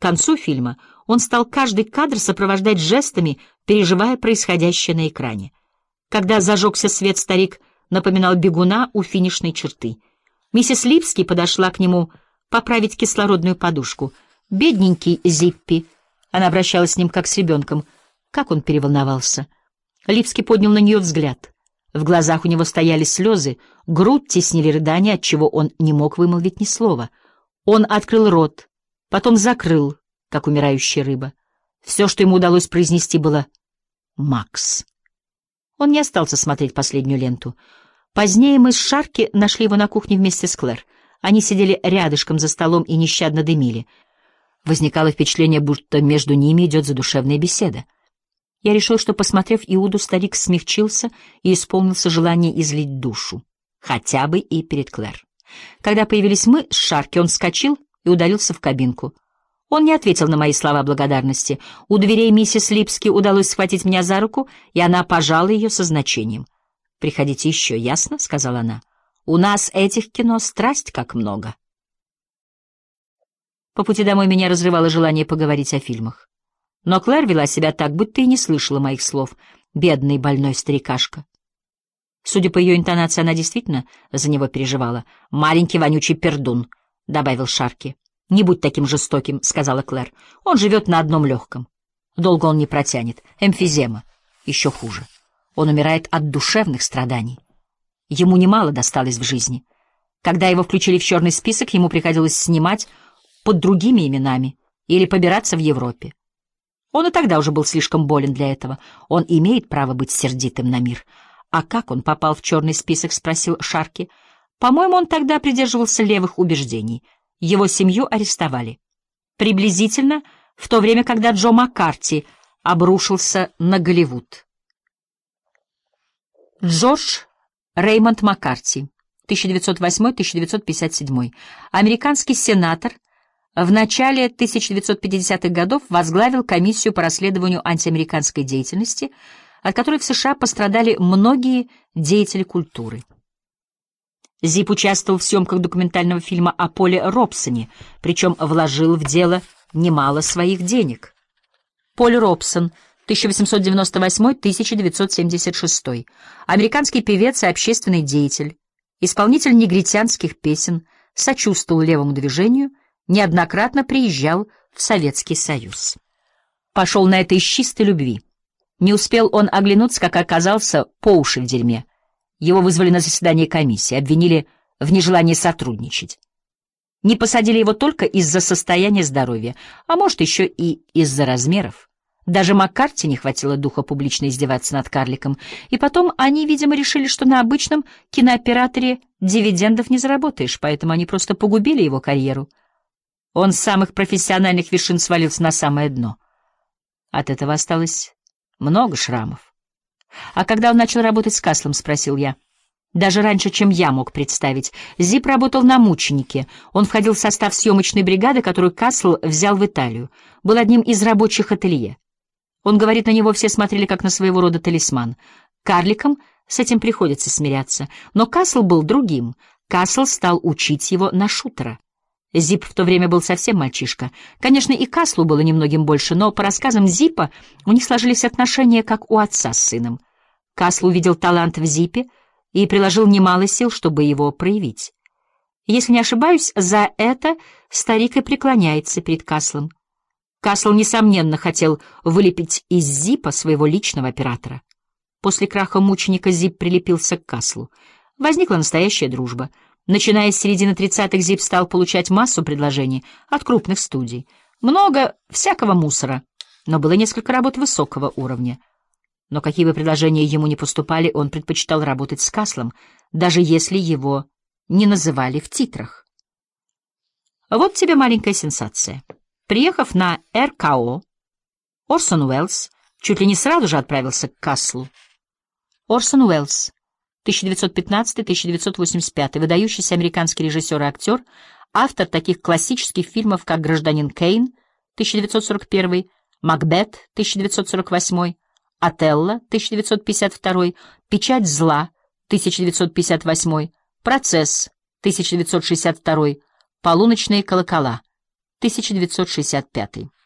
концу фильма он стал каждый кадр сопровождать жестами, переживая происходящее на экране. Когда зажегся свет, старик напоминал бегуна у финишной черты. Миссис Липский подошла к нему поправить кислородную подушку. «Бедненький Зиппи!» Она обращалась с ним как с ребенком. Как он переволновался! Липский поднял на нее взгляд. В глазах у него стояли слезы, грудь теснили рыдания, отчего он не мог вымолвить ни слова. Он открыл рот, потом закрыл, как умирающая рыба. Все, что ему удалось произнести, было «Макс». Он не остался смотреть последнюю ленту. Позднее мы с Шарки нашли его на кухне вместе с Клэр. Они сидели рядышком за столом и нещадно дымили. Возникало впечатление, будто между ними идет задушевная беседа. Я решил, что, посмотрев Иуду, старик смягчился и исполнился желание излить душу. Хотя бы и перед Клэр. Когда появились мы с Шарки, он вскочил и удалился в кабинку. Он не ответил на мои слова благодарности. У дверей миссис Липски удалось схватить меня за руку, и она пожала ее со значением. «Приходите еще, ясно?» — сказала она. «У нас этих кино страсть как много». По пути домой меня разрывало желание поговорить о фильмах. Но Клэр вела себя так, будто и не слышала моих слов. Бедный больной старикашка. Судя по ее интонации, она действительно за него переживала. «Маленький вонючий пердун», — добавил Шарки. «Не будь таким жестоким», — сказала Клэр. «Он живет на одном легком. Долго он не протянет. Эмфизема. Еще хуже. Он умирает от душевных страданий. Ему немало досталось в жизни. Когда его включили в черный список, ему приходилось снимать под другими именами или побираться в Европе. Он и тогда уже был слишком болен для этого. Он имеет право быть сердитым на мир». «А как он попал в черный список?» — спросил Шарки. «По-моему, он тогда придерживался левых убеждений. Его семью арестовали. Приблизительно в то время, когда Джо Маккарти обрушился на Голливуд». Джордж Реймонд Маккарти, 1908-1957, американский сенатор, в начале 1950-х годов возглавил комиссию по расследованию антиамериканской деятельности, от которой в США пострадали многие деятели культуры. Зип участвовал в съемках документального фильма о Поле Робсоне, причем вложил в дело немало своих денег. Поль Робсон, 1898-1976, американский певец и общественный деятель, исполнитель негритянских песен, сочувствовал левому движению, неоднократно приезжал в Советский Союз. Пошел на это из чистой любви. Не успел он оглянуться, как оказался по уши в дерьме. Его вызвали на заседание комиссии, обвинили в нежелании сотрудничать. Не посадили его только из-за состояния здоровья, а может, еще и из-за размеров. Даже Маккарти не хватило духа публично издеваться над карликом, и потом они, видимо, решили, что на обычном кинооператоре дивидендов не заработаешь, поэтому они просто погубили его карьеру. Он с самых профессиональных вершин свалился на самое дно. От этого осталось много шрамов. «А когда он начал работать с Каслом?» — спросил я. Даже раньше, чем я мог представить. Зип работал на «Мученике». Он входил в состав съемочной бригады, которую Касл взял в Италию. Был одним из рабочих ателье. Он говорит, на него все смотрели как на своего рода талисман. Карликам с этим приходится смиряться. Но Касл был другим. Касл стал учить его на шутера. Зип в то время был совсем мальчишка. Конечно, и Каслу было немногим больше, но по рассказам Зипа у них сложились отношения, как у отца с сыном. Касл увидел талант в Зипе и приложил немало сил, чтобы его проявить. Если не ошибаюсь, за это старик и преклоняется перед Каслом. Касл, несомненно, хотел вылепить из Зипа своего личного оператора. После краха «Мученика» Зип прилепился к Каслу. Возникла настоящая дружба. Начиная с середины 30-х, Зип стал получать массу предложений от крупных студий. Много всякого мусора, но было несколько работ высокого уровня. Но какие бы предложения ему ни поступали, он предпочитал работать с Каслом, даже если его не называли в титрах. Вот тебе маленькая сенсация. Приехав на РКО, Орсон Уэллс чуть ли не сразу же отправился к Каслу. Орсон Уэллс, 1915-1985, выдающийся американский режиссер и актер, автор таких классических фильмов, как «Гражданин Кейн» 1941, «Макбет» 1948, «Отелло» 1952, «Печать зла» 1958, «Процесс» 1962, «Полуночные колокола» 1965.